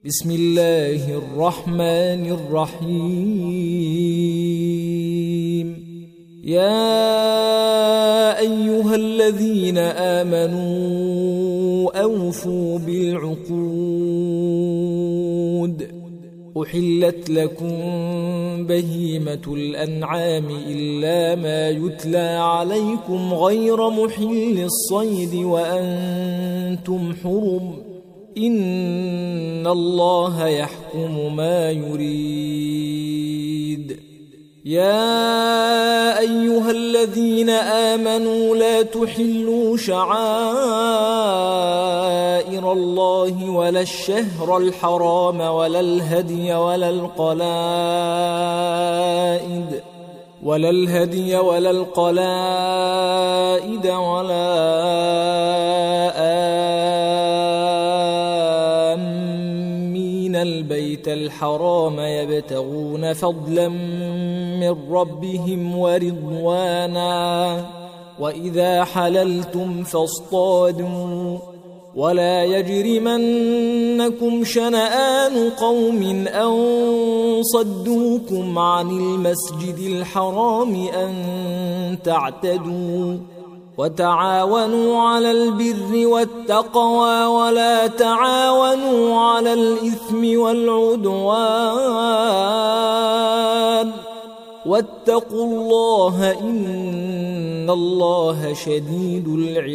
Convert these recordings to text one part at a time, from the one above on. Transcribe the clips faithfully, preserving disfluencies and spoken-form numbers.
بسم الله الرحمن الرحيم. يا أيها الذين آمنوا أوفوا بالعقود. أحلت لكم بهيمة الأنعام إلا ما يتلى عليكم غير محل الصيد وأنتم حرم، إن الله يحكم ما يريد. يا أيها الذين آمنوا لا تحلوا شعائر الله ولا الشهر الحرام ولا الهدي ولا القلائد ولا الهدي ولا القلائد ولا آمين البيت الحرام يبتغون فضلا من ربهم ورضوانا، وإذا حللتم فاصطادوا، ولا يجرمنكم شنآن قوم أن صدوكم عن المسجد الحرام أن تعتدوا، وتعاونوا على البر والتقوى ولا تعاونوا على الإثم والعدوان، واتقوا الله إن الله شديد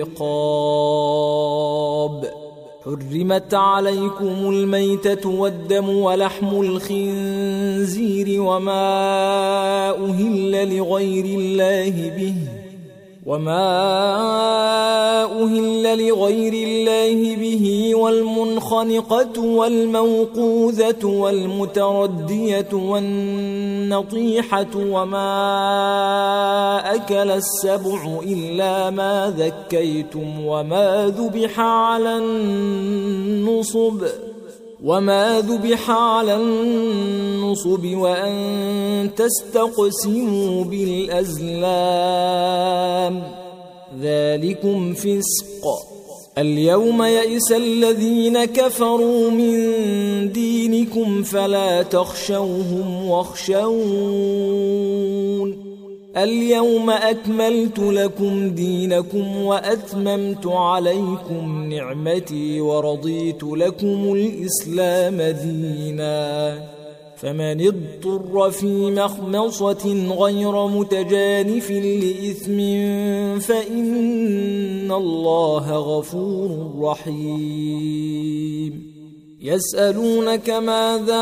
العقاب. حرمت عليكم الميتة والدم ولحم الخنزير وما أهل لغير الله به وما أهل لغير الله به والمنخنقة والموقوذة والمتردية والنطيحة وما أكل السبع إلا ما ذكيتم وما ذبح على النصب وما ذبح على النصب وأن تستقسموا بالأزلام، ذلكم فسق. اليوم يئس الذين كفروا من دينكم فلا تخشوهم واخشون. اليوم أكملت لكم دينكم وأتممت عليكم نعمتي ورضيت لكم الإسلام دينا، فمن اضطر في مخمصة غير متجانف لإثم فإن الله غفور رحيم. يسألونك ماذا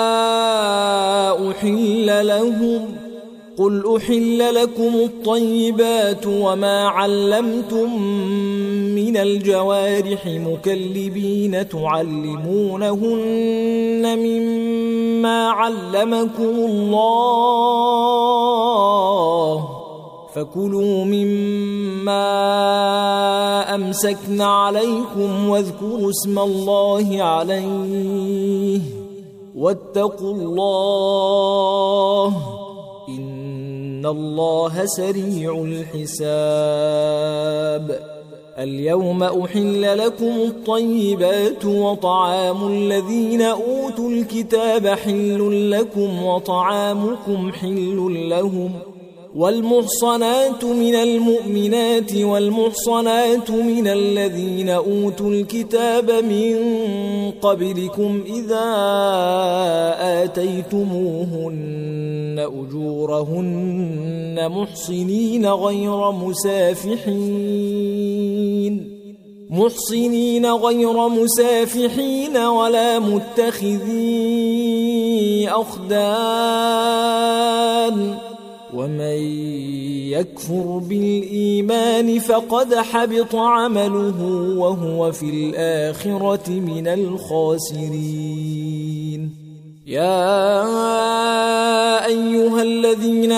أحل لهم، قل أحل لكم الطيبات وما علمتم من الجوارح مكلبين تعلمونهن مما علمكم الله، فكلوا مما أمسكن عليكم واذكروا اسم الله عليه واتقوا الله إن الله سريع الحساب. اليوم أحل لكم الطيبات وطعام الذين أوتوا الكتاب حل لكم وطعامكم حل لهم، والمحصنات من المؤمنات والمحصنات من الذين أوتوا الكتاب من قبلكم إذا آتيتموهن أجورهن محصنين غير مسافحين محصنين غير مسافحين ولا متخذي أخدان، ومن يكفر بالإيمان فقد حبط عمله وهو في الآخرة من الخاسرين. يا أيها الذين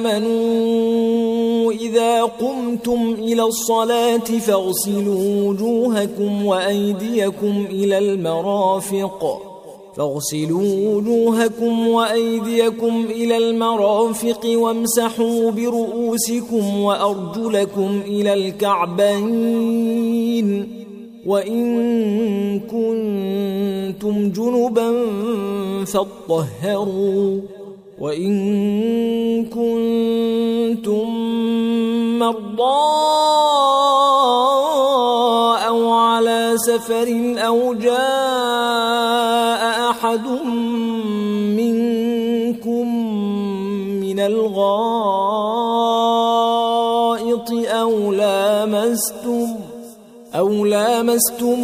آمنوا إذا قمتم إلى الصلاة فاغسلوا وجوهكم وأيديكم إلى المرافق فاغسلوا وجوهكم وأيديكم إلى المرافق وامسحوا برؤوسكم وأرجلكم إلى الكعبين، وإن كنتم جنبا فاطهروا وإن كنتم مرضى أو على سفر أو جاء أحد منكم من الغائط أو لامستم أو لامستم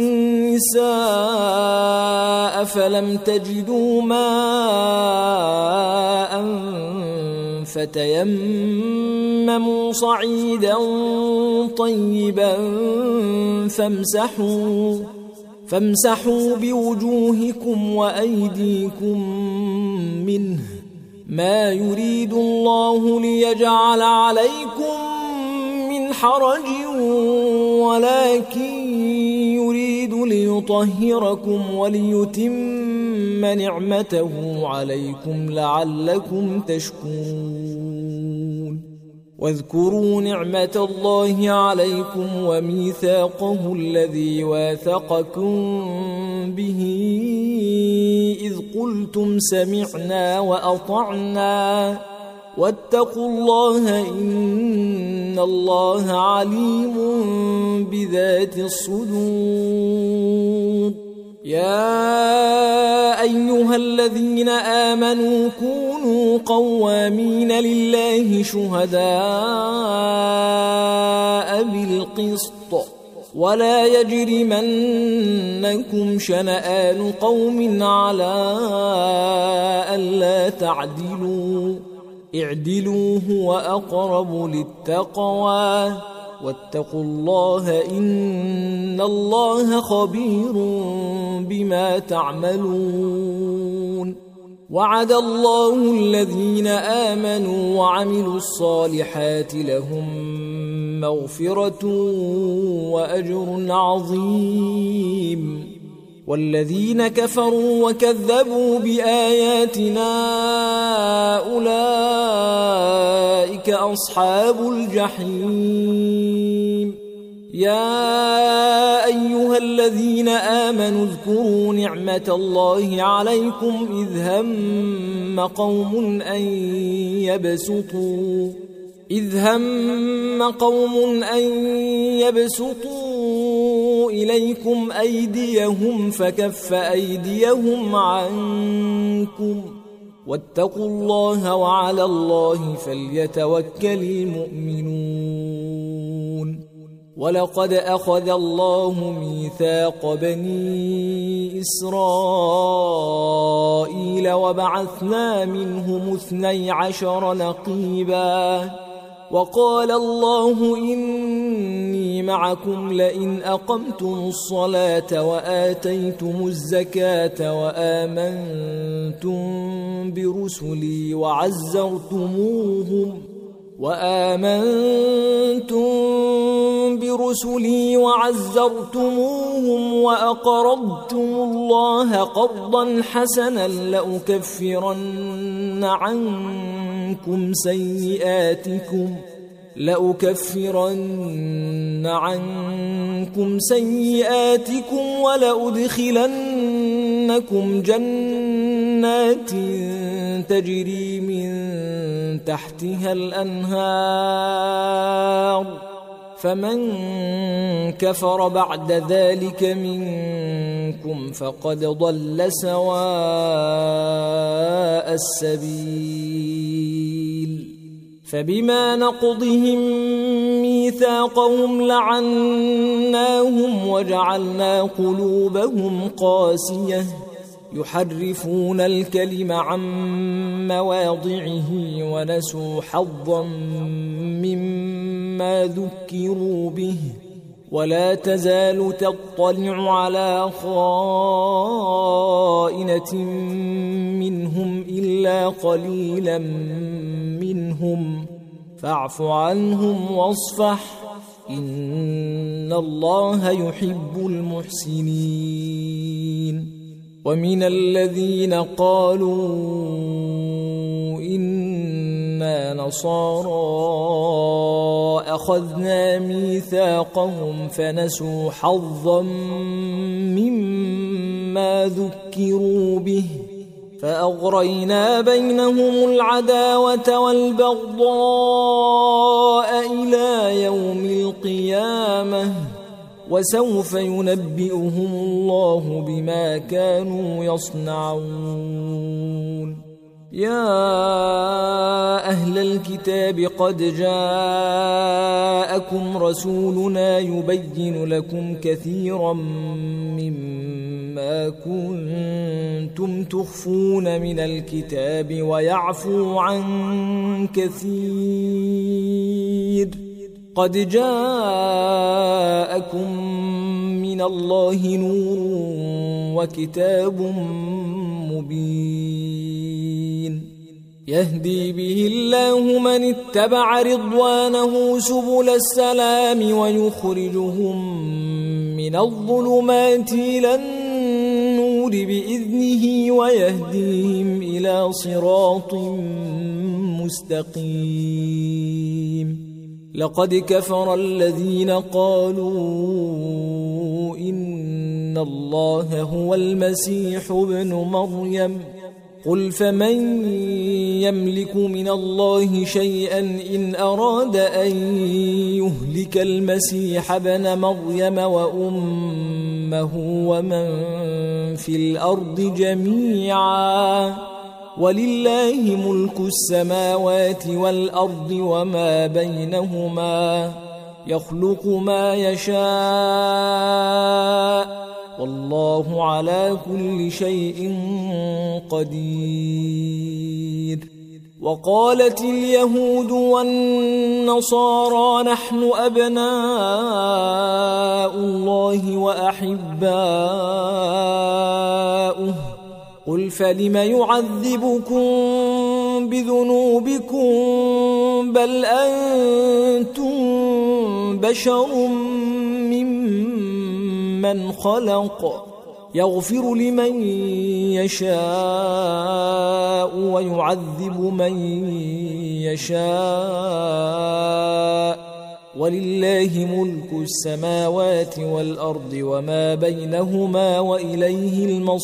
النساء فلم تجدوا ماء فتيمموا صعيدا طيبا فامسحوا فامسحوا بوجوهكم وأيديكم منه ما يريد الله ليجعل عليكم من حرج ولكن يريد ليطهركم وليتم نعمته عليكم لعلكم تشكرون واذكروا نعمة الله عليكم وميثاقه الذي واثقكم به إذ قلتم سمعنا وأطعنا واتقوا الله إن الله عليم بذات الصدور يا أيها الذين آمنوا كونوا قوامين لله شهداء بالقسط ولا يجرمنكم شنآن قوم على ألا تعدلوا اعدلوا هو أقرب للتقوى واتقوا الله إن الله خبير بما تعملون وعد الله الذين آمنوا وعملوا الصالحات لهم مغفرة وأجر عظيم والذين كفروا وكذبوا بآياتنا أولئك أصحاب الجحيم يا أيها الذين آمنوا اذكروا نعمة الله عليكم إذ هم قوم أن يبسطوا إذ هم قوم أن يبسطوا إليكم أيديهم فكف أيديهم عنكم واتقوا الله وعلى الله فليتوكل المؤمنون ولقد أخذ الله ميثاق بني إسرائيل وبعثنا منهم اثني عشر نقيبا وقال الله إني معكم لئن أقمتم الصلاة وآتيتم الزكاة وآمنتم برسلي وعزرتموهم وآمنتم برسلي وعزرتموهم وأقرضتم الله قرضا حسنا لأكفرن عنكم سيئاتكم لأكفرن عنكم سيئاتكم ولأدخلنكم جنات تجري من تحتها الأنهار فمن كفر بعد ذلك منكم فقد ضل سواء السبيل فبما نقضهم ميثاقهم لعناهم وجعلنا قلوبهم قاسية يحرفون الكلم عن مواضعه ونسوا حظا مما ذكروا به ولا تزال تطلع على خائنة منهم إلا قليلا منهم فاعف عنهم واصفح إن الله يحب المحسنين ومن الذين قالوا إن كنا نصارى أخذنا ميثاقهم فنسوا حظا مما ذكروا به فأغرينا بينهم العداوة والبغضاء إلى يوم القيامة وسوف ينبئهم الله بما كانوا يصنعون. يا أهل الكتاب قد جاءكم رسولنا يبين لكم كثيرا مما كنتم تخفون من الكتاب ويعفو عن كثير قد جاءكم من الله نور وكتاب مبين يهدي به الله من اتبع رضوانه سبل السلام ويخرجهم من الظلمات إلى النور بإذنه ويهديهم إلى صراط مستقيم. لقد كفر الذين قالوا إن الله هو المسيح ابن مريم قل فمن يملك من الله شيئا إن أراد أن يهلك المسيح ابن مريم وأمه ومن في الأرض جميعا ولله ملك السماوات والأرض وما بينهما يخلق ما يشاء والله على كل شيء قدير. وقالت اليهود والنصارى نحن أبناء الله وأحباؤه قل فلم يعذبكم بذنوبكم بل أنتم بشر ممن خلق يغفر لمن يشاء ويعذب من يشاء ولله ملك السماوات والأرض وما بينهما وإليه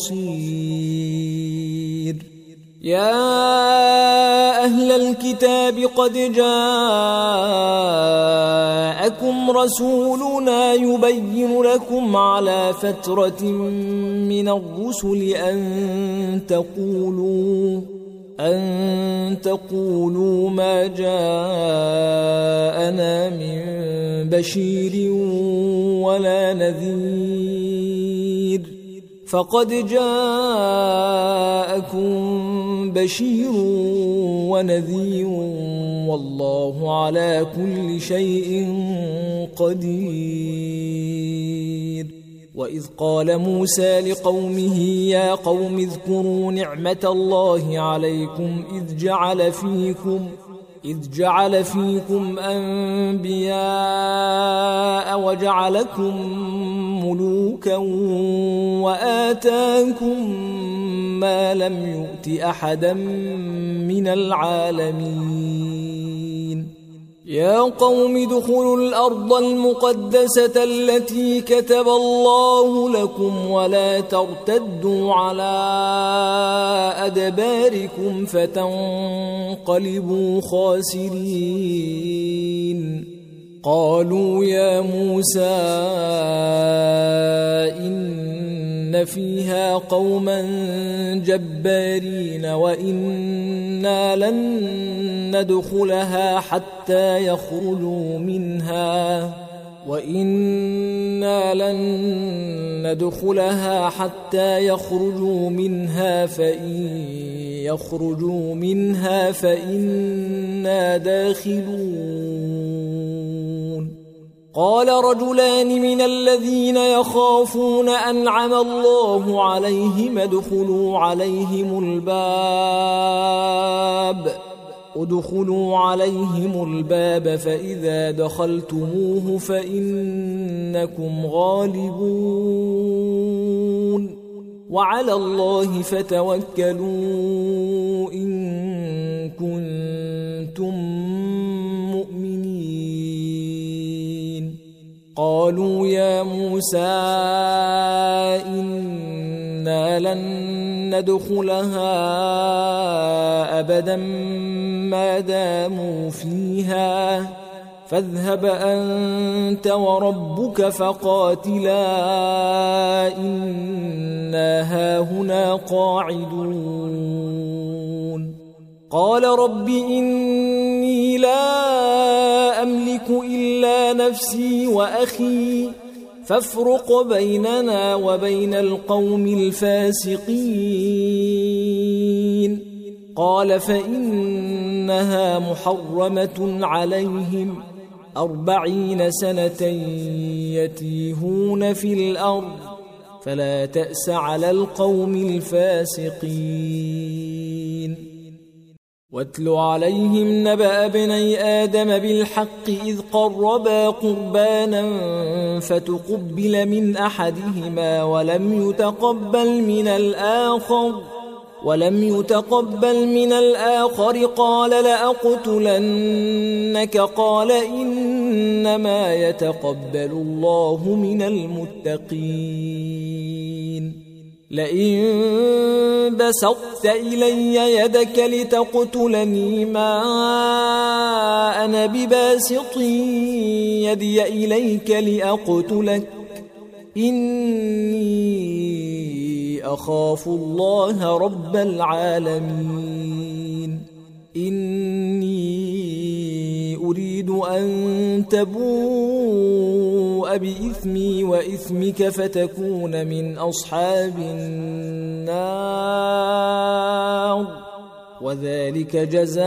المصير. يا أهل الكتاب قد جاءكم رسولنا يبين لكم على فترة من الرسل أن تقولوا أن تقولوا ما جاءنا من بشير ولا نذير فقد جاءكم بشير ونذير والله على كل شيء قدير. وإذ قال موسى لقومه يا قوم اذكروا نعمة الله عليكم إذ جعل فيكم إذ جعل فيكم أنبياء وجعلكم ملوكا وآتاكم ما لم يؤت أحدا من العالمين. يا قوم ادخلوا الأرض المقدسة التي كتب الله لكم ولا ترتدوا على أدباركم فتنقلبوا خاسرين. قالوا يا موسى إن فيها قوما جبارين وإنا لن ندخلها حتى يخرجوا منها وإنا لن ندخلها حتى يخرجوا منها فإن يخرجوا منها فإنا داخلون. قال رجلان من الذين يخافون أنعم الله عليهم ادخلوا عليهم الباب ادخلوا عليهم الباب فإذا دخلتموه فإنكم غالبون وعلى الله فتوكلوا إن كنتم مؤمنين. قالوا يا موسى إنا لن ندخلها أبدا ما داموا فيها فاذهب أنت وربك فقاتلا إنا هاهنا قاعدون. قال رب إني لا أملك إلا نفسي وأخي فافرق بيننا وبين القوم الفاسقين. قال فإنها محرمة عليهم أربعين سنة يتيهون في الأرض فلا تأس على القوم الفاسقين. واتل عليهم نبأ ابني آدم بالحق إذ قربا قربانا فتقبل من أحدهما ولم يتقبل من الآخر ولم يتقبل من الآخر قال لأقتلنك قال إنما يتقبل الله من المتقين. لئن بسطت إلي يدك لتقتلني ما أنا بباسط يدي إليك لأقتلك إني أخاف الله رب العالمين. إني أريد أن تبوء بإثمي وإثمك فتكون من أصحاب النار وذلك جزاء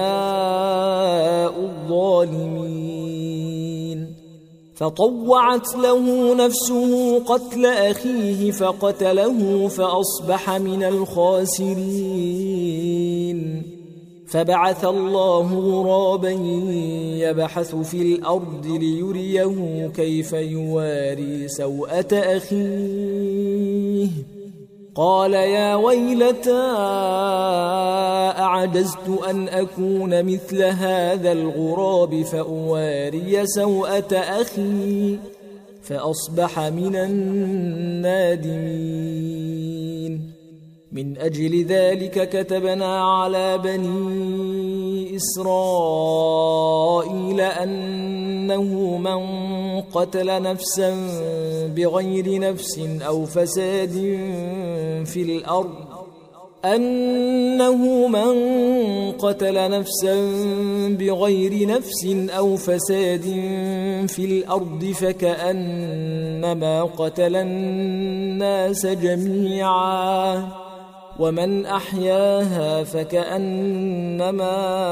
الظالمين. فطوعت له نفسه قتل أخيه فقتله فأصبح من الخاسرين. فبعث الله غرابا يبحث في الأرض ليريه كيف يواري سوءة أخيه قال يا ويلتى أعجزت أن أكون مثل هذا الغراب فأواري سوءة أخي فأصبح من النادمين. من أجل ذلك كتبنا على بني إسرائيل أنه من قتل نفسا بغير نفس أو فساد في الأرض أنه من قتل نفسا بغير نفس أو فساد في الأرض فكأنما قتل الناس جميعا ومن أحياها فكأنما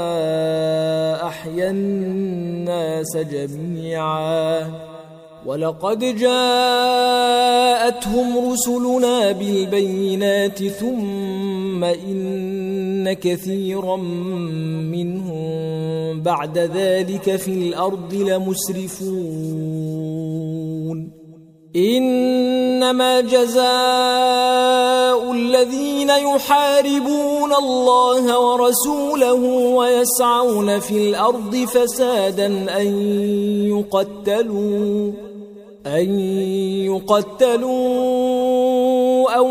أحيا الناس جميعا. ولقد جاءتهم رسلنا بالبينات ثم إن كثيرا منهم بعد ذلك في الأرض لمسرفون. إنما جزاء الذين يحاربون الله ورسوله ويسعون في الأرض فسادا أن يقتلوا أن يقتلوا أو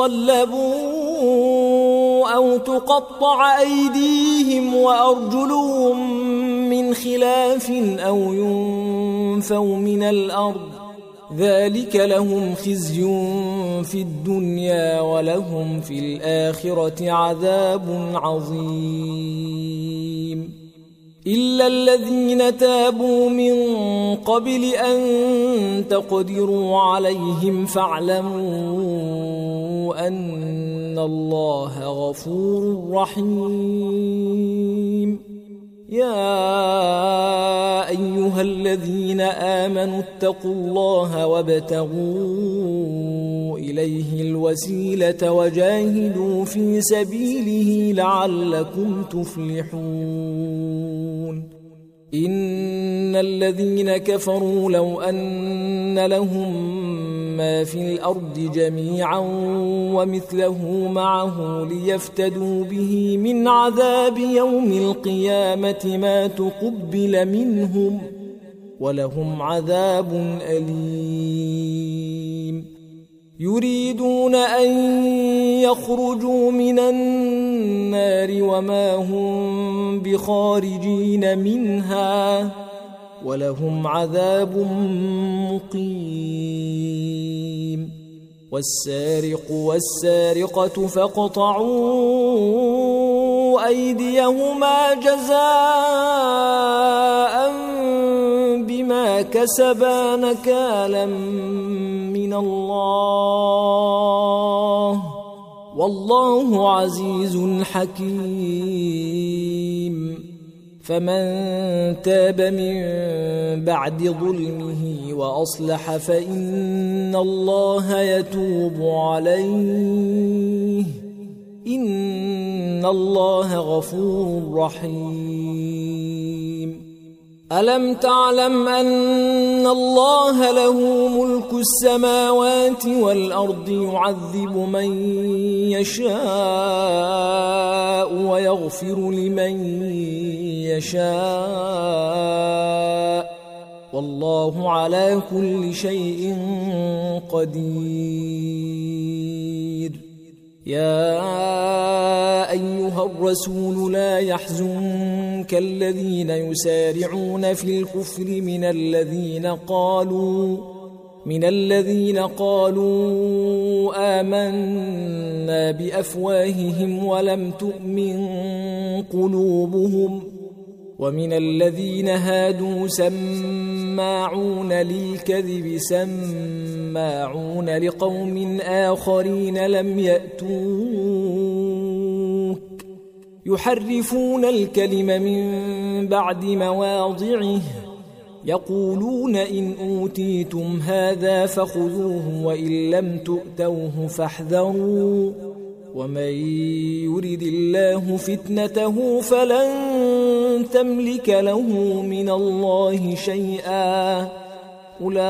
يصلبوا أو تقطع أيديهم وأرجلهم من خلاف أو ينفوا من الأرض ذلك لهم خزي في الدنيا ولهم في الآخرة عذاب عظيم. إلا الذين تابوا من قبل أن تقدروا عليهم فاعلموا أن الله غفور رحيم. يا أيها الذين آمنوا اتقوا الله وابتغوا إليه الوسيلة وجاهدوا في سبيله لعلكم تفلحون. إن الذين كفروا لو أن لهم ما في الأرض جميعا ومثله معه ليفتدوا به من عذاب يوم القيامة ما تقبل منهم ولهم عذاب أليم. يريدون أن يخرجوا من النار وما هم بخارجين منها ولهم عذاب مقيم. والسارق والسارقة فاقطعوا أيديهما جزاء بما كسبا نكالا من الله والله عزيز حكيم. فمن تاب من بعد ظلمه وأصلح فإن الله يتوب عليه إن الله غفور رحيم. ألم تعلم أن الله له ملك السماوات والأرض يعذب من يشاء ويغفر لمن يشاء والله على كل شيء قدير. يا أيها الرسول لا يحزنك الذين يسارعون في الكفر من الذين قالوا من الذين قالوا آمنا بأفواههم ولم تؤمن قلوبهم ومن الذين هادوا سماعون للكذب سماعون لقوم آخرين لم يأتوك يحرفون الكلم من بعد مواضعه يقولون إن أوتيتم هذا فخذوه وإن لم تؤتوه فاحذروا ومن يرد الله فتنته فلن تملك له من الله شيئا أولئك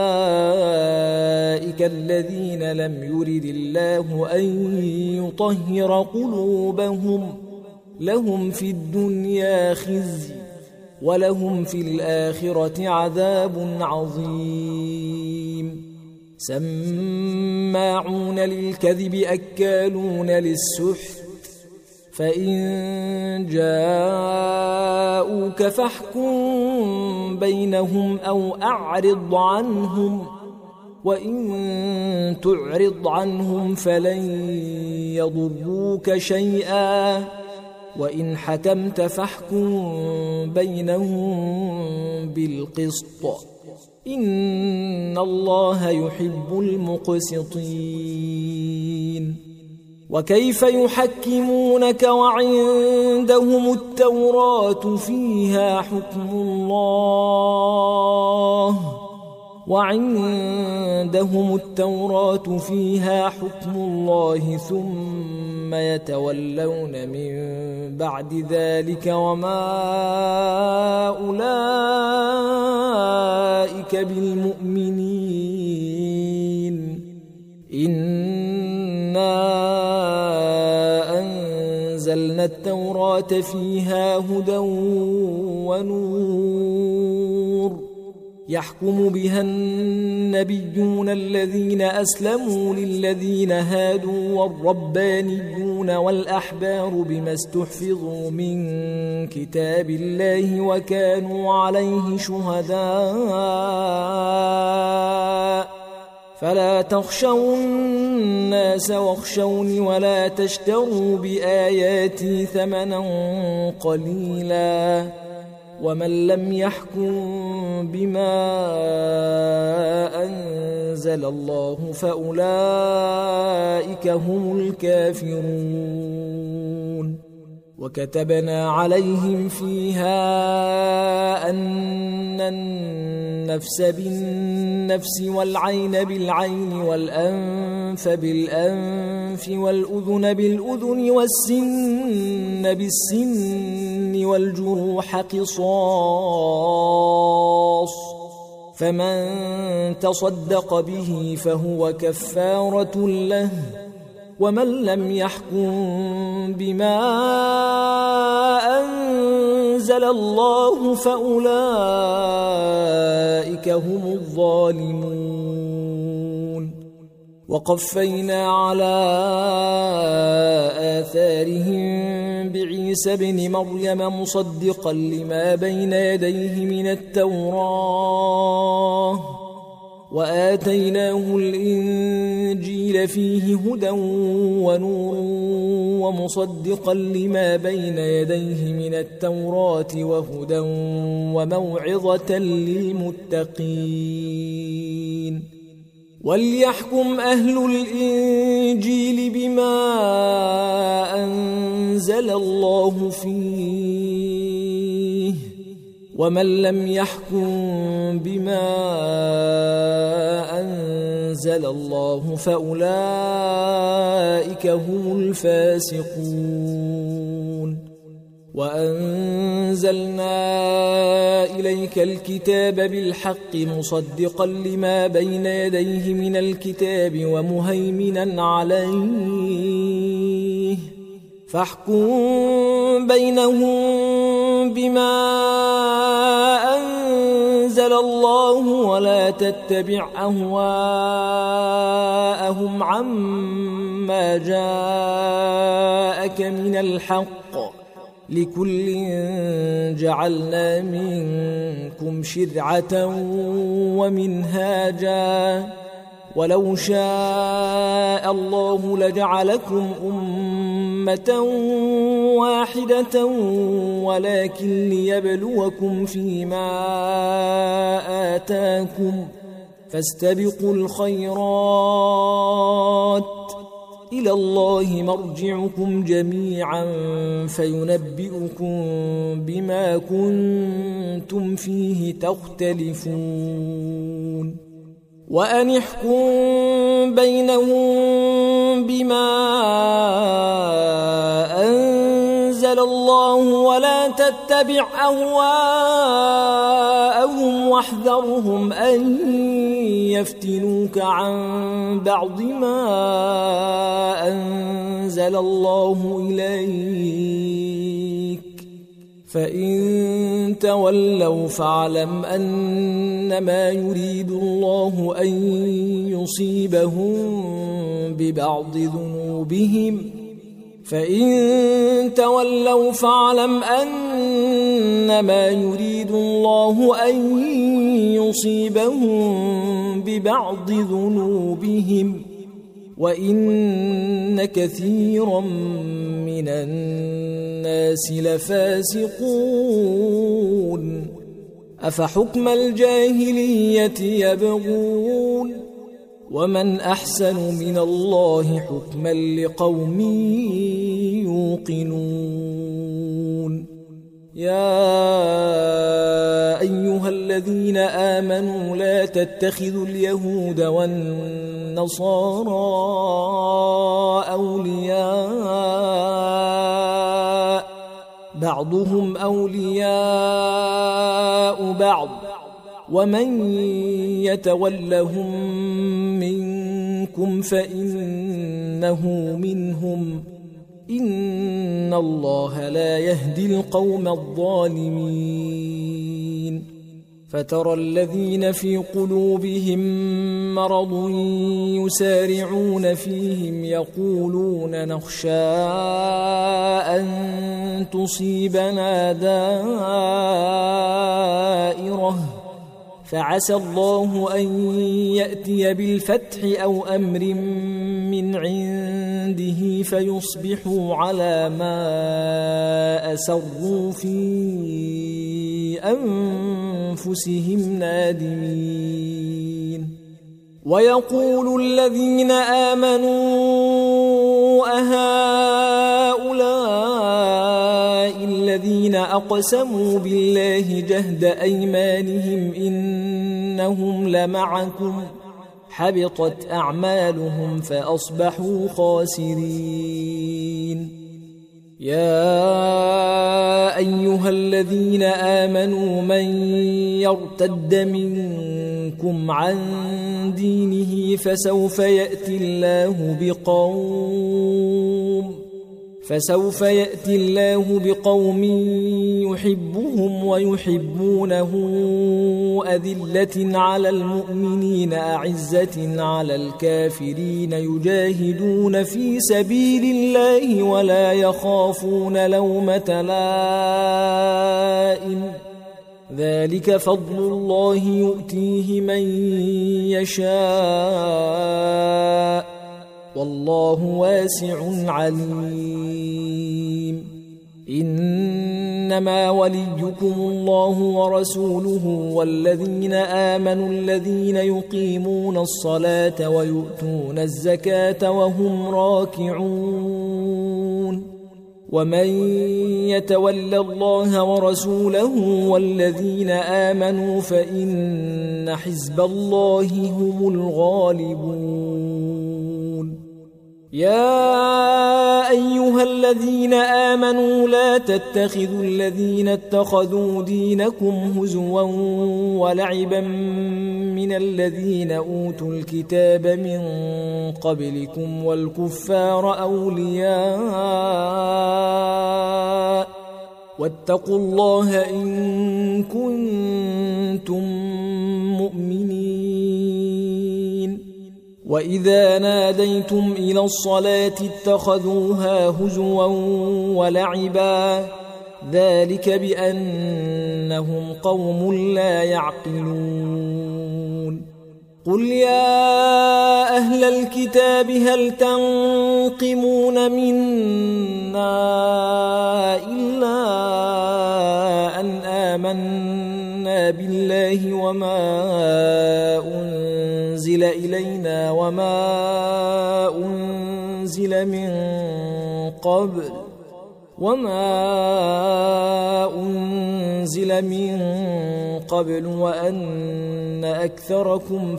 الذين لم يرد الله أن يطهر قلوبهم لهم في الدنيا خزي ولهم في الآخرة عذاب عظيم. سماعون للكذب أكالون للسحت فإن جاءوك فاحكم بينهم أو أعرض عنهم وإن تعرض عنهم فلن يضروك شيئا وإن حكمت فاحكم بينهم بالقسط إن الله يحب المقسطين. وكيف يحكمونك وعندهم التوراة فيها حكم الله وعندهم التوراة فيها حكم الله ثم يتولون من بعد ذلك وما أولئك بالمؤمنين. إنا أنزلنا التوراة فيها هدى ونور يحكم بها النبيون الذين أسلموا للذين هادوا والربانيون والأحبار بما استحفظوا من كتاب الله وكانوا عليه شهداء فلا تخشوا الناس واخشوني ولا تشتروا بآياتي ثمنا قليلا ومن لم يحكم بما أنزل الله فأولئك هم الكافرون. وكتبنا عليهم فيها أن النفس بالنفس والعين بالعين والأنف بالأنف والأذن بالأذن والسن بالسن والجروح قصاص فمن تصدق به فهو كفارة له، ومن لم يحكم بما أنزل الله فأولئك هم الظالمون. وقفينا على آثارهم بعيسى ابن مريم مصدقا لما بين يديه من التوراة، وآتيناه الإنجيل فيه هدى ونور ومصدقا لما بين يديه من التوراة وهدى وموعظة للمتقين. وليحكم أهل الإنجيل بما أنزل الله فيه، ومن لم يحكم بما أنزل الله فأولئك هم الفاسقون. وأنزلنا إليك الكتاب بالحق مصدقا لما بين يديه من الكتاب ومهيمنا عليه، فاحكم بينهم بما أنزل الله ولا تتبع أهواءهم عما جاءك من الحق، لكل جعلنا منكم شرعة ومنهاجا، ولو شاء الله لجعلكم أمة واحدة ولكن ليبلوكم فيما آتاكم، فاستبقوا الخيرات، إلى الله مرجعكم جميعا فينبئكم بما كنتم فيه تختلفون. وأن احكم بينهم بما أنزل الله ولا تتبع أهواءهم واحذرهم أن يفتنوك عن بعض ما أنزل الله إليك، فإن تولوا فاعلم أنما يريد الله أن يصيبهم ببعض ذنوبهم فإن تولوا فاعلم أنما يريد الله أن يصيبهم ببعض ذنوبهم وإن كثيرا من الناس لفاسقون. أفحكم الجاهلية يبغون ومن أحسن من الله حكما لقوم يوقنون. يا أيها الذين آمنوا لا تتخذوا اليهود والنصارى أولياء بعضهم أولياء بعض ومن يتولهم منكم فإنه منهم إن الله لا يهدي القوم الظالمين. فترى الذين في قلوبهم مرض يسارعون فيهم يقولون نخشى أن تصيبنا دائرة فعسى الله أن يأتي بالفتح أو أمر من عنده فيصبحوا على ما أسروا في أنفسهم نادمين. ويقول الذين آمنوا أهؤلاء الذين أقسموا بالله جهد أيمانهم إنهم لمعكم حبطت أعمالهم فأصبحوا خاسرين. يا أيها الذين آمنوا من يرتد منكم يردوكم عن دينه فسوف يأتي الله بقوم فسوف يأتي الله بقوم يحبهم ويحبونه أذلة على المؤمنين أعزة على الكافرين يجاهدون في سبيل الله ولا يخافون لومة لائم ذلك فضل الله يؤتيه من يشاء والله واسع عليم إنما وليكم الله ورسوله والذين آمنوا الذين يقيمون الصلاة ويؤتون الزكاة وهم راكعون ومن يتول الله ورسوله والذين آمنوا فإن حزب الله هم الغالبون يا أيها الذين آمنوا لا تتخذوا الذين اتخذوا دينكم هزوا ولعبا من الذين أوتوا الكتاب من قبلكم والكفار أولياء واتقوا الله إن كنتم مؤمنين وإذا ناديتم إلى الصلاة اتخذوها هزوا ولعبا ذلك بأنهم قوم لا يعقلون قل يا أهل الكتاب هل تنقمون منا إلا أن آمنا بالله وما أنزل إلينا وما أنزل من قبل وما أنزل من قبل وأن أكثركم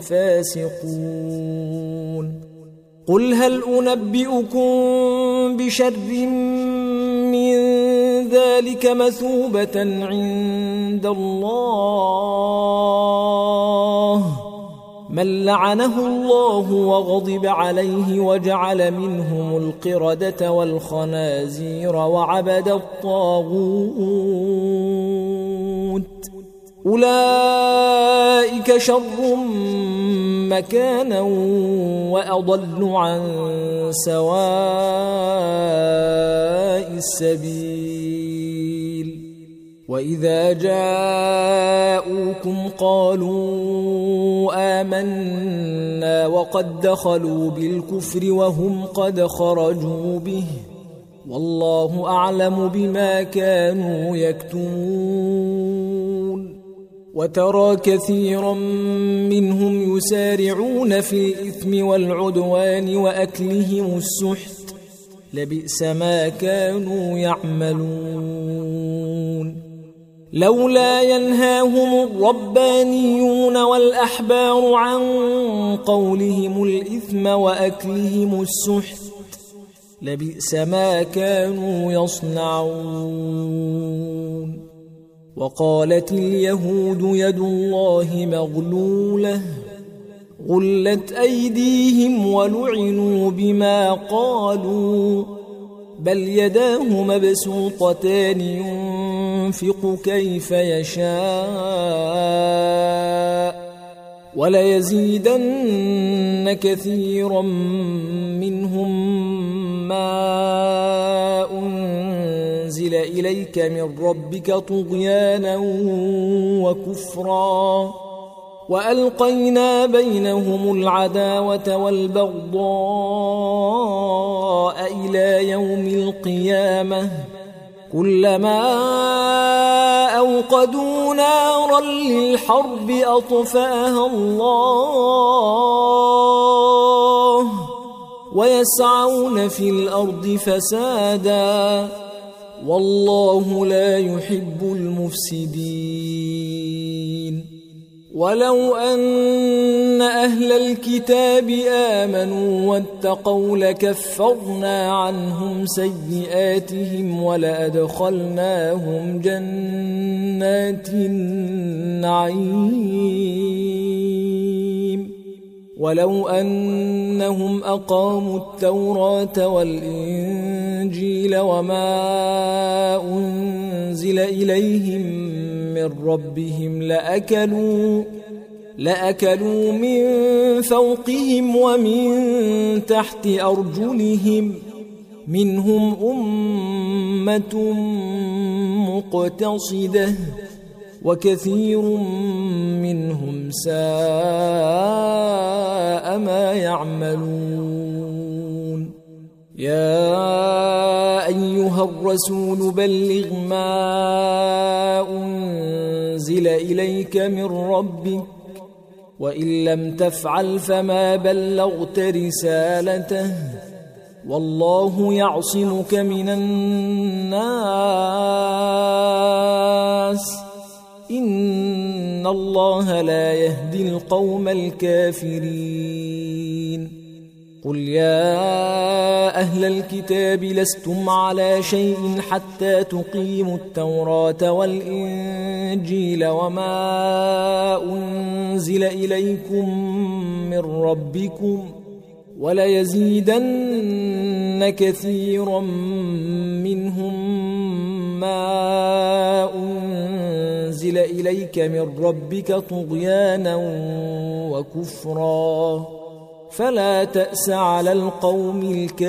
فاسقون قل هل أنبئكم بشر من ذلك مثوبة عند الله من لعنه الله وغضب عليه وجعل منهم القردة والخنازير وعبد الطاغوت أولئك شر مكانا وأضل عن سواء السبيل وإذا جاءوكم قالوا آمنا وقد دخلوا بالكفر وهم قد خرجوا به والله أعلم بما كانوا يكتمون وترى كثيرا منهم يسارعون في الإثم والعدوان وأكلهم السحت لبئس ما كانوا يعملون لولا ينهاهم الربانيون والأحبار عن قولهم الإثم وأكلهم السحت لبئس ما كانوا يصنعون وقالت اليهود يد الله مغلولة غلت أيديهم ولعنوا بما قالوا بل يداه مبسوطتان ينفق كيف يشاء وليزيدن كثيرا منهم ما أنزل إليك من ربك طغيانا وكفرا وألقينا بينهم العداوة والبغضاء إلى يوم القيامة كلما أوقدوا نارا للحرب أطفأها الله ويسعون في الأرض فسادا والله لا يحب المفسدين ولو أن أهل الكتاب آمنوا واتقوا لكفرنا عنهم سيئاتهم ولأدخلناهم جنات النعيم ولو أنهم أقاموا التوراة والإنجيل وما أنزل إليهم من ربهم لأكلوا لأكلوا من فوقهم ومن تحت أرجلهم منهم أمة مقتصدة وكثير منهم ساء ما يعملون. يا أيها الرسول بلغ ما أنزل إليك من ربك وإن لم تفعل فما بلغت رسالته والله يعصمك من الناس إن الله لا يهدي القوم الكافرين. قل يا أهل الكتاب لستم على شيء حتى تقيموا التوراة والإنجيل وما أنزل إليكم من ربكم وليزيدن كثيرا منهم ما أنزل إليك من ربك طغيانا وكفرا فلا تأس على القوم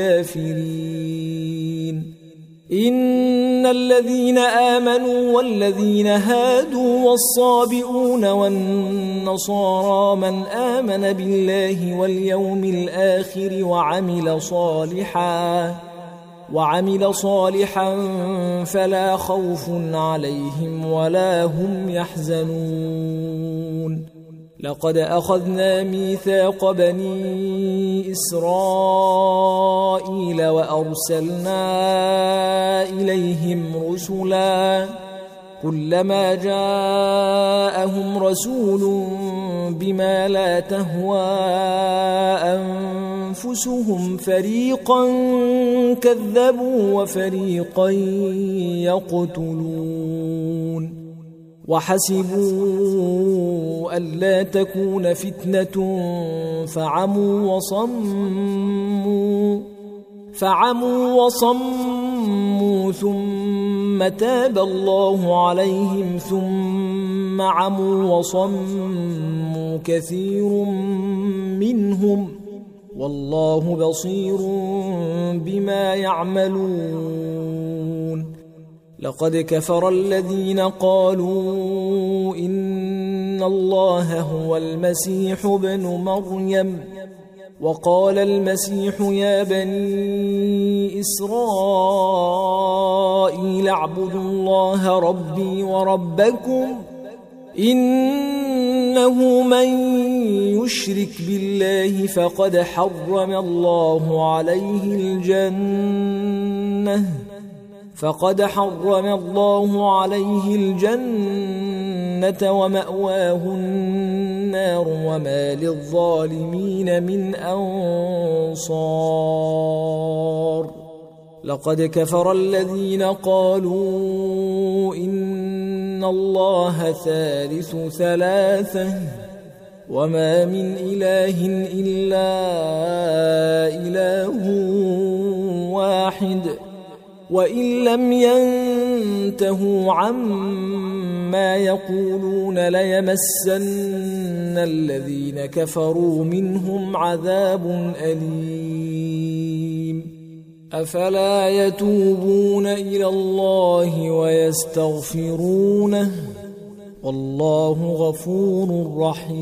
الكافرين. إن الذين آمنوا والذين هادوا والصابئون والنصارى من آمن بالله واليوم الآخر وعمل صالحا وعمل صالحا فلا خوف عليهم ولا هم يحزنون. لقد أخذنا ميثاق بني إسرائيل وأرسلنا إليهم رسلا كلما جاءهم رسول بما لا تهوى أنفسهم فريقا كذبوا وفريقا يقتلون. وحسبوا ألا تكون فتنة فعموا وصموا فعموا وصموا ثم تاب الله عليهم ثم عموا وصموا كثير منهم والله بصير بما يعملون. لقد كفر الذين قالوا إن الله هو المسيح ابن مريم وقال المسيح يا بني إسرائيل اعبدوا الله ربي وربكم إنه من يشرك بالله فقد حرم الله عليه الجنة فقد حرم الله عليه الجنة ومأواه النار وما للظالمين من أنصار. لقد كفر الذين قالوا إن الله ثالث ثلاثة وما من إله إلا إله واحد وإن لم ينتهوا عما يقولون ليمسن الذين كفروا منهم عذاب أليم. أفلا يتوبون إلى الله ويستغفرونه والله غفور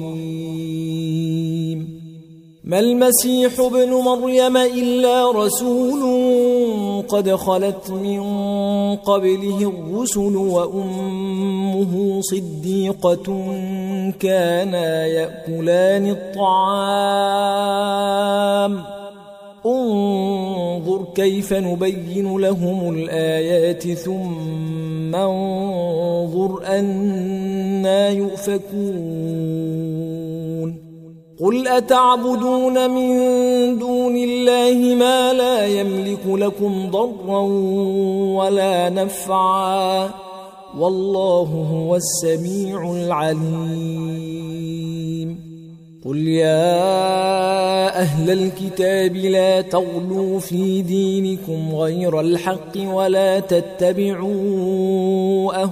رحيم. ما المسيح ابن مريم إلا رسول قد خلت من قبله الرسل وأمه صديقة كانا يأكلان الطعام انظر كيف نبين لهم الآيات ثم انظر أنى يؤفكون. قل أتعبدون من دون الله ما لا يملك لكم ضرا ولا نفعا والله هو السميع العليم. قل يا أهل الكتاب لا تغلوا في دينكم غير الحق ولا تتبعوا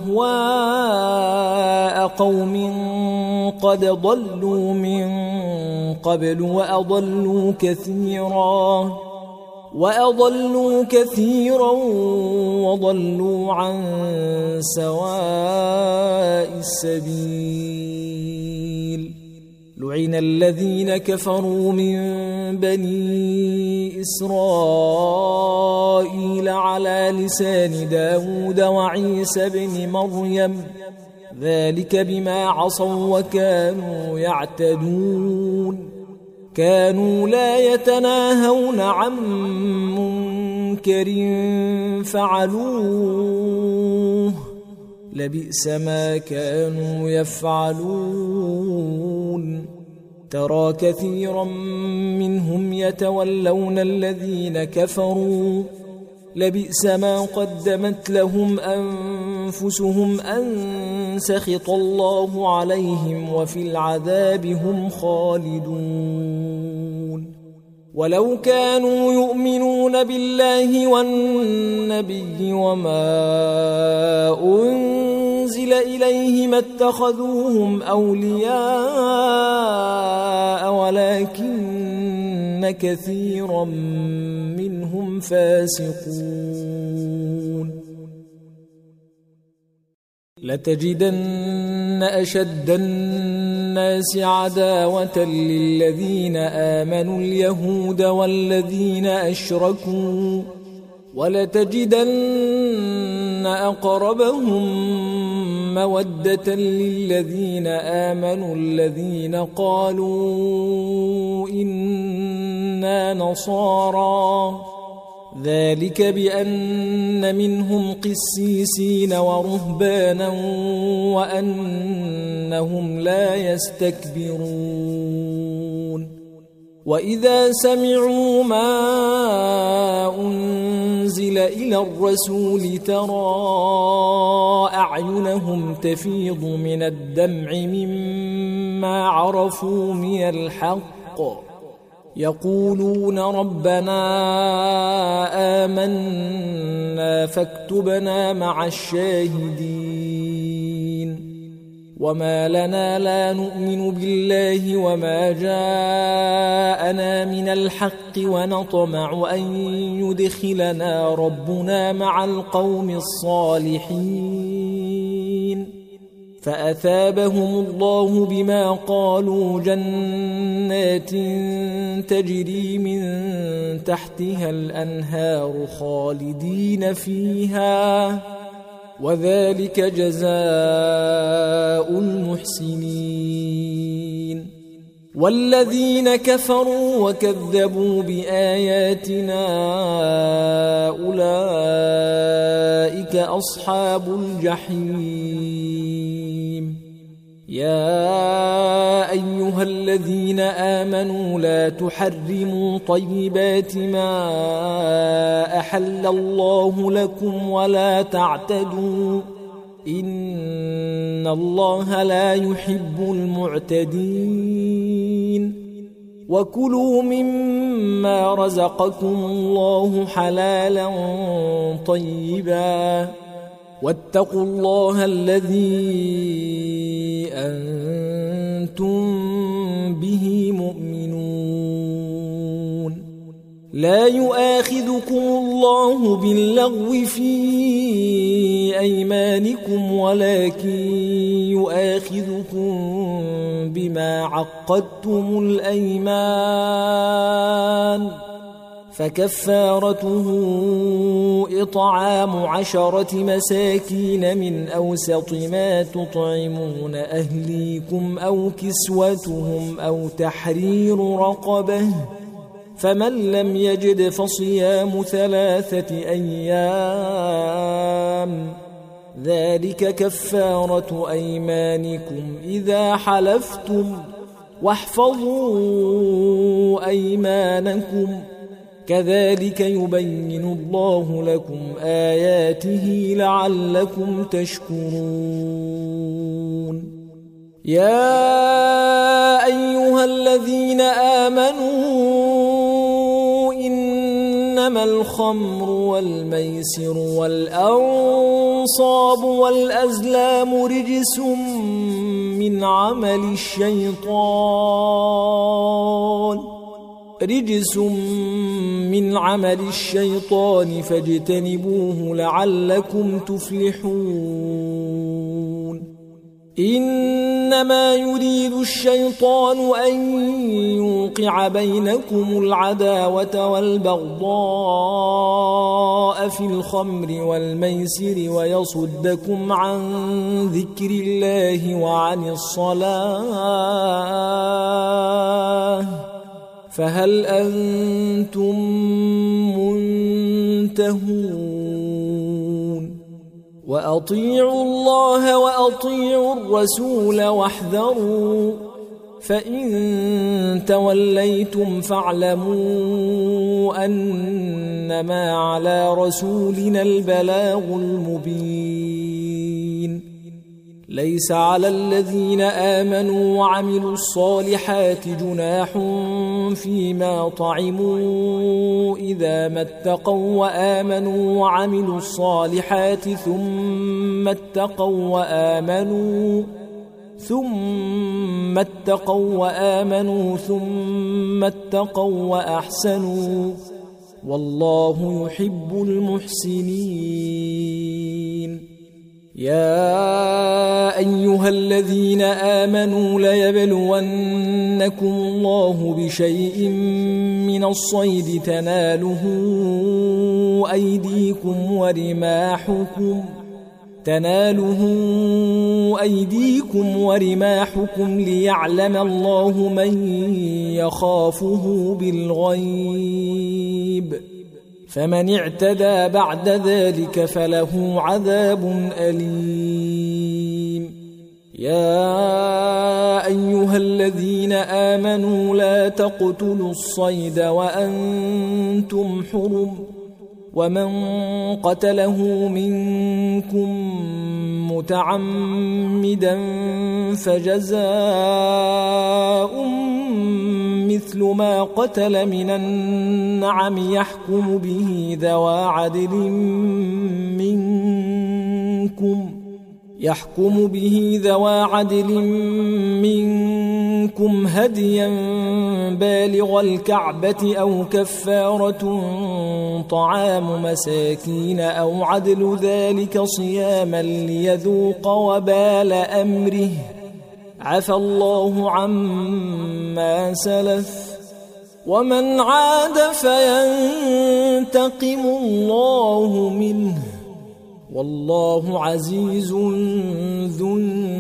أهواء قوم قد ضلوا من قبل وأضلوا كثيرا وأضلوا كثيرا وضلوا عن سواء السبيل. لعن الذين كفروا من بني إسرائيل على لسان داود وعيسى بن مريم ذلك بما عصوا وكانوا يعتدون كانوا لا يتناهون عن منكر فعلوه لبئس ما كانوا يفعلون. ترى كثيرا منهم يتولون الذين كفروا لبئس ما قدمت لهم أنفسهم أن سخط الله عليهم وفي العذاب هم خالدون. ولو كانوا يؤمنون بالله والنبي وما أنزل إليه ما اتخذوهم أولياء ولكن كثيرا منهم فاسقون. لتجدن أشد الناس عداوة للذين آمنوا اليهود والذين أشركوا ولتجدن أقربهم مودة للذين آمنوا الذين قالوا إنا نصارى ذلك بأن منهم قسيسين ورهبانا وأنهم لا يستكبرون. وإذا سمعوا ما أنزل إلى الرسول ترى أعينهم تفيض من الدمع مما عرفوا من الحق يقولون ربنا آمنا فاكتبنا مع الشاهدين. وما لنا لا نؤمن بالله وما جاءنا من الحق ونطمع أن يدخلنا ربنا مع القوم الصالحين. فأثابهم الله بما قالوا جنات تجري من تحتها الأنهار خالدين فيها وذلك جزاء المحسنين. والذين كفروا وكذبوا بآياتنا أولئك أصحاب الجحيم. يا أيها الذين آمنوا لا تحرموا طيبات ما أحل الله لكم ولا تعتدوا إن الله لا يحب المعتدين. وكلوا مما رزقكم الله حلالا طيبا واتقوا الله الذي أنتم به مؤمنون. لا يؤاخذكم الله باللغو في أيمانكم ولكن يؤاخذكم بما عقدتم الأيمان فكفارته إطعام عشرة مساكين من أوسط ما تطعمون أهليكم أو كسوتهم أو تحرير رقبة فمن لم يجد فصيام ثلاثة أيام ذلك كفارة أيمانكم إذا حلفتم واحفظوا أيمانكم كذلك يبين الله لكم آياته لعلكم تشكرون. يا أيها الذين آمنوا إنما الخمر والميسر والأنصاب والأزلام رجس من عمل الشيطان رجس من عمل الشيطان فاجتنبوه لعلكم تفلحون إنما يريد الشيطان أن يوقع بينكم العداوة والبغضاء في الخمر والميسر ويصدكم عن ذكر الله وعن الصلاة فهل أنتم منتهون وأطيعوا الله وأطيعوا الرسول واحذروا فإن توليتم فاعلموا أنما على رسولنا البلاغ المبين ليس على الذين آمنوا وعملوا الصالحات جناح فيما طعموا إذا ما اتقوا وآمنوا وعملوا الصالحات ثم اتقوا وآمنوا ثم اتقوا وآمنوا ثم اتقوا وأحسنوا والله يحب المحسنين يا أيها الذين آمنوا ليبلونكم الله بشيء من الصيد تناله أيديكم ورماحكم تناله أيديكم ورماحكم ليعلم الله من يخافه بالغيب فمن اعتدى بعد ذلك فله عذاب أليم يا أيها الذين آمنوا لا تقتلوا الصيد وأنتم حرم ومن قتله منكم متعمدا فجزاء مثل ما قتل من النعم يحكم به ذوى عدل منكم يحكم به ذوى عدل منكم هديا بالغ الكعبة أو كفارة طعام مساكين أو عدل ذلك صياما ليذوق وبال أمره عفى الله عما سلف ومن عاد فينتقم الله منه والله عزيز ذو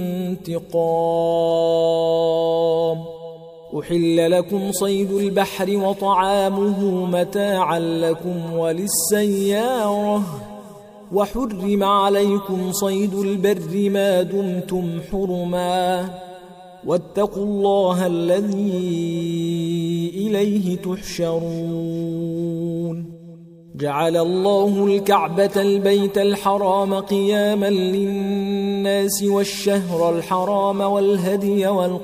انتقام أحل لكم صيد البحر وطعامه متاعا لكم وللسيارة وحرم عليكم صيد البر ما دمتم حرما واتقوا الله الذي إليه تحشرون جعل الله الكعبة البيت الحرام قياما للناس والشهر الحرام والهدي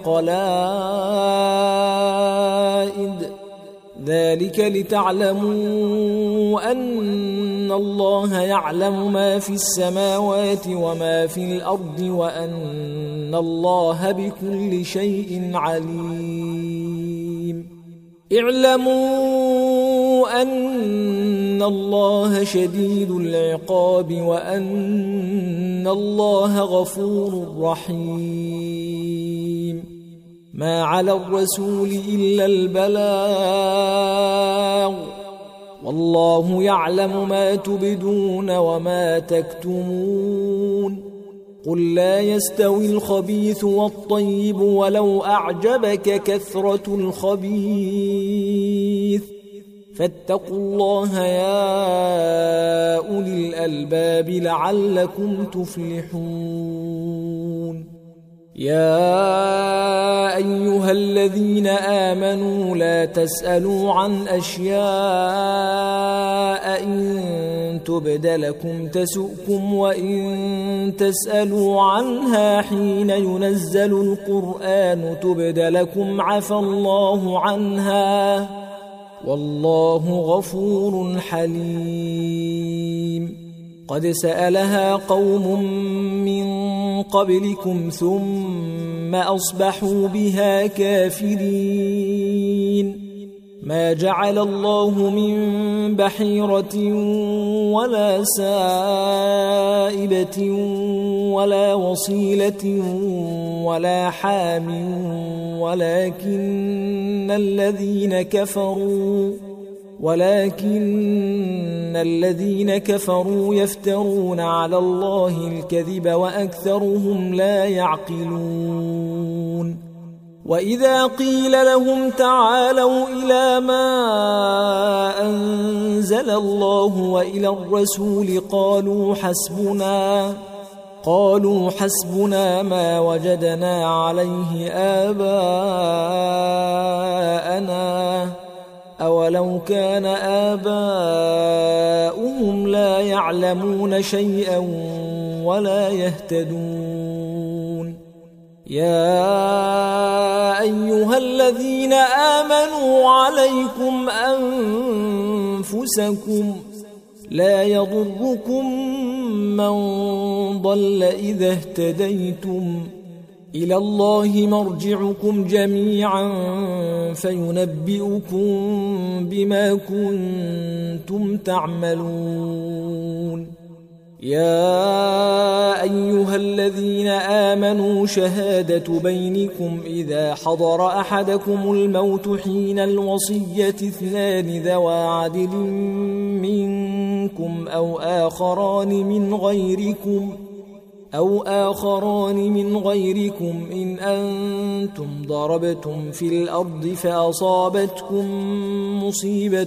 والقلائد ذلك لتعلموا أن الله يعلم ما في السماوات وما في الأرض وأن الله بكل شيء عليم اعلموا أن الله شديد العقاب وأن الله غفور رحيم ما على الرسول إلا البلاغ والله يعلم ما تبدون وما تكتمون قل لا يستوي الخبيث والطيب ولو أعجبك كثرة الخبيث فاتقوا الله يا أولي الألباب لعلكم تفلحون يا أيها الذين آمنوا لا تسألوا عن أشياء إن تبد لكم تسؤكم وإن تسألوا عنها حين ينزل القرآن تبد لكم عفى الله عنها والله غفور حليم. قد سألها قوم من قبلكم ثم أصبحوا بها كافرين. ما جعل الله من بحيرة ولا سائبة ولا وصيلة ولا حام ولكن الذين كفروا ولكن الذين كفروا يفترون على الله الكذب وأكثرهم لا يعقلون. وإذا قيل لهم تعالوا إلى ما أنزل الله وإلى الرسول قالوا حسبنا قالوا حسبنا ما وجدنا عليه آباءنا أولو كان آباؤهم لا يعلمون شيئا ولا يهتدون. يا أيها الذين آمنوا عليكم أنفسكم لا يضركم من ضل إذا اهتديتم إلى الله مرجعكم جميعا فينبئكم بما كنتم تعملون. يا أيها الذين آمنوا شهادة بينكم إذا حضر أحدكم الموت حين الوصية اثنان ذوى عدل منكم أو آخران من غيركم أو آخران من غيركم إن أنتم ضربتم في الأرض فأصابتكم مصيبة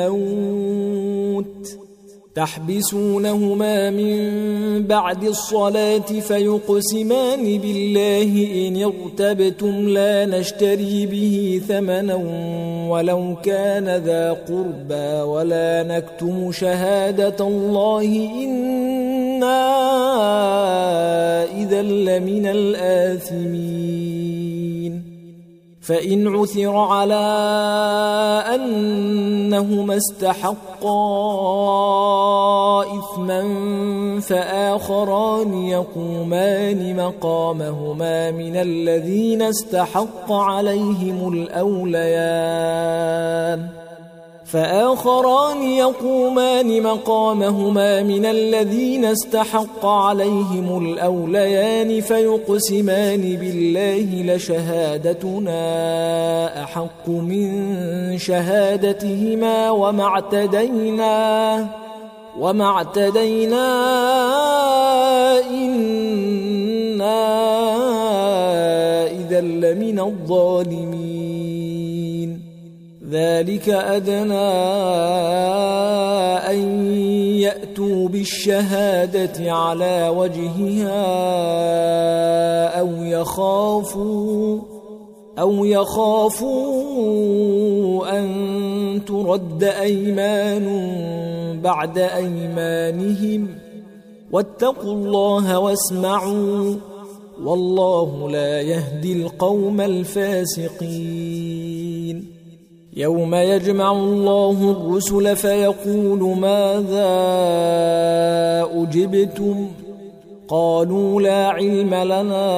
الموت تحبسونهما من بعد الصلاة فيقسمان بالله إن ارتبتم لا نشتري به ثمنا ولو كان ذا قربى ولا نكتم شهادة الله إنا إذا لمن الآثمين. فإن عثر على أنهما استحقا إثما فآخران يقومان مقامهما من الذين استحق عليهم الأوليان فآخران يقومان مقامهما من الذين استحق عليهم الأوليان فيقسمان بالله لشهادتنا أحق من شهادتهما وما اعتدينا وما اعتدينا إنا إذا لمن الظالمين. ذلك أدنى أن يأتوا بالشهادة على وجهها أو يخافوا أو يخافوا أن ترد أيمان بعد أيمانهم واتقوا الله واسمعوا والله لا يهدي القوم الفاسقين. يوم يجمع الله الرسل فيقول ماذا أجبتم قالوا لا علم لنا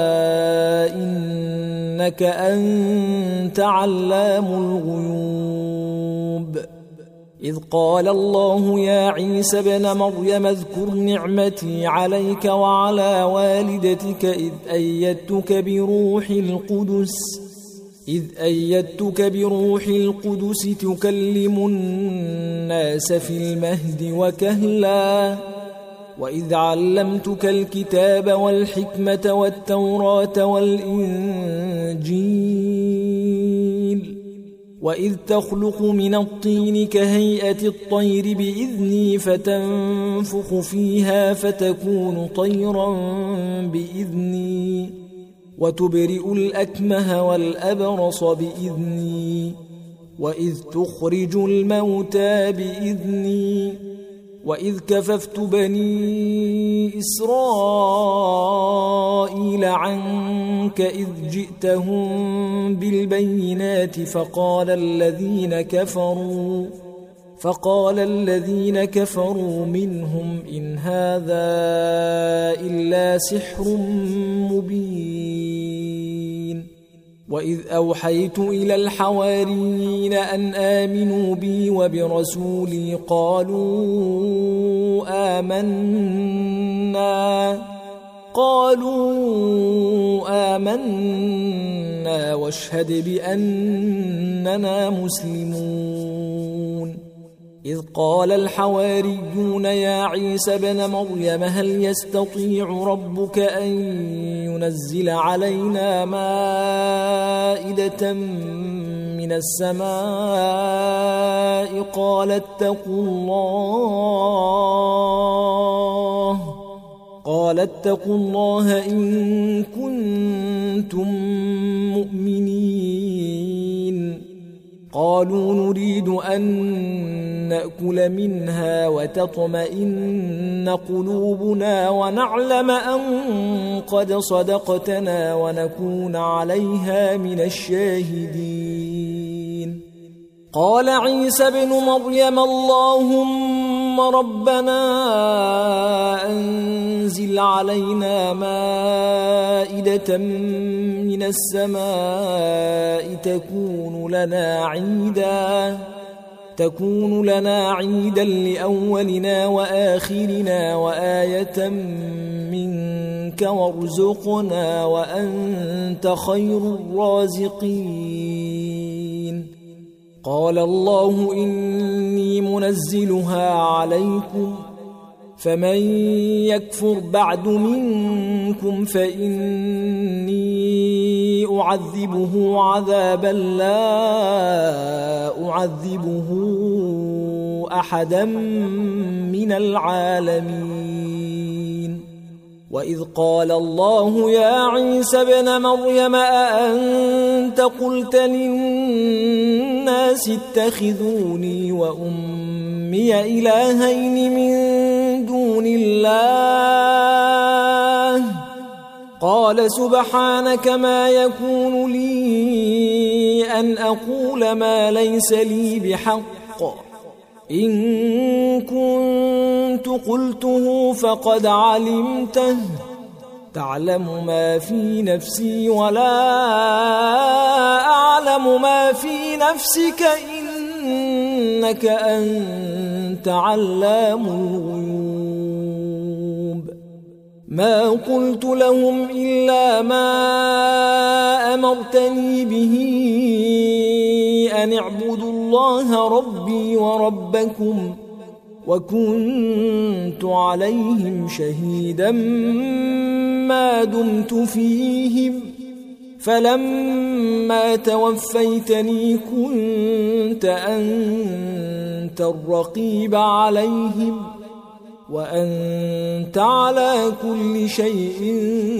إنك أنت علام الغيوب. إذ قال الله يا عيسى ابن مريم اذكر نعمتي عليك وعلى والدتك إذ أيدتك بروح القدس إذ أيدتك بروح القدس تكلم الناس في المهد وكهلا وإذ علمتك الكتاب والحكمة والتوراة والإنجيل وإذ تخلق من الطين كهيئة الطير بإذني فتنفخ فيها فتكون طيرا بإذني وتبرئ الأكمه والأبرص بإذني وإذ تخرج الموتى بإذني وإذ كففت بني إسرائيل عنك إذ جئتهم بالبينات فقال الذين كفروا فقال الذين كفروا منهم إن هذا إلا سحر مبين وإذ أوحيت إلى الحواريين أن آمنوا بي وبرسولي قالوا آمنا قالوا آمنا واشهد بأننا مسلمون إذ قال الحواريون يا عيسى ابن مريم هل يستطيع ربك أن ينزل علينا مائدة من السماء قال اتقوا الله قال اتقوا الله إن كنتم مؤمنين قالوا نريد أن نأكل منها وتطمئن قلوبنا ونعلم أن قد صدقتنا ونكون عليها من الشاهدين قال عيسى ابن مريم اللهم ربنا أنزل علينا مائدة من السماء تكون لنا عيدا تكون لنا عيدا لأولنا وآخرنا وآية منك وارزقنا وأنت خير الرازقين قال الله إني منزلها عليكم فمن يكفر بعد منكم فإني أعذبه عذابا لا أعذبه أحدا من العالمين وإذ قال الله يا عيسى ابن مريم أأنت قلت للناس اتخذوني وأمي إلهين من دون الله قال سبحانك ما يكون لي أن أقول ما ليس لي بحق إن كنت قلته فقد علمته تعلم ما في نفسي ولا أعلم ما في نفسك إنك أنت علام الغيوب ما قلت لهم إلا ما أمرتني به أن اعبدوا الله ربي وربكم وكنت عليهم شهيدا ما دمت فيهم فلما توفيتني كنت أنت الرقيب عليهم وأنت على كل شيء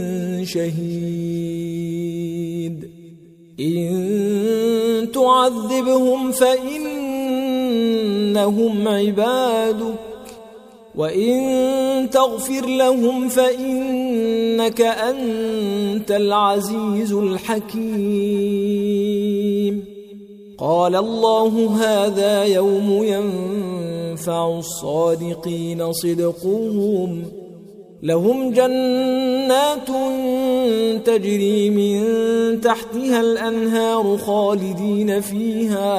شهيد إن تعذبهم فإنهم عبادك وإن تغفر لهم فإنك أنت العزيز الحكيم قال الله هذا يوم ينفع الصادقين صدقهم لهم جنات تجري من تحتها الأنهار خالدين فيها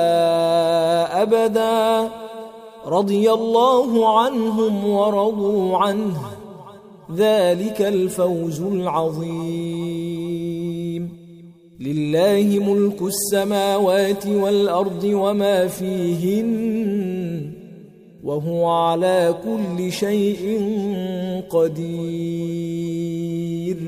أبدا رضي الله عنهم ورضوا عنه ذلك الفوز العظيم لله ملك السماوات والأرض وما فيهن وهو على كل شيء قدير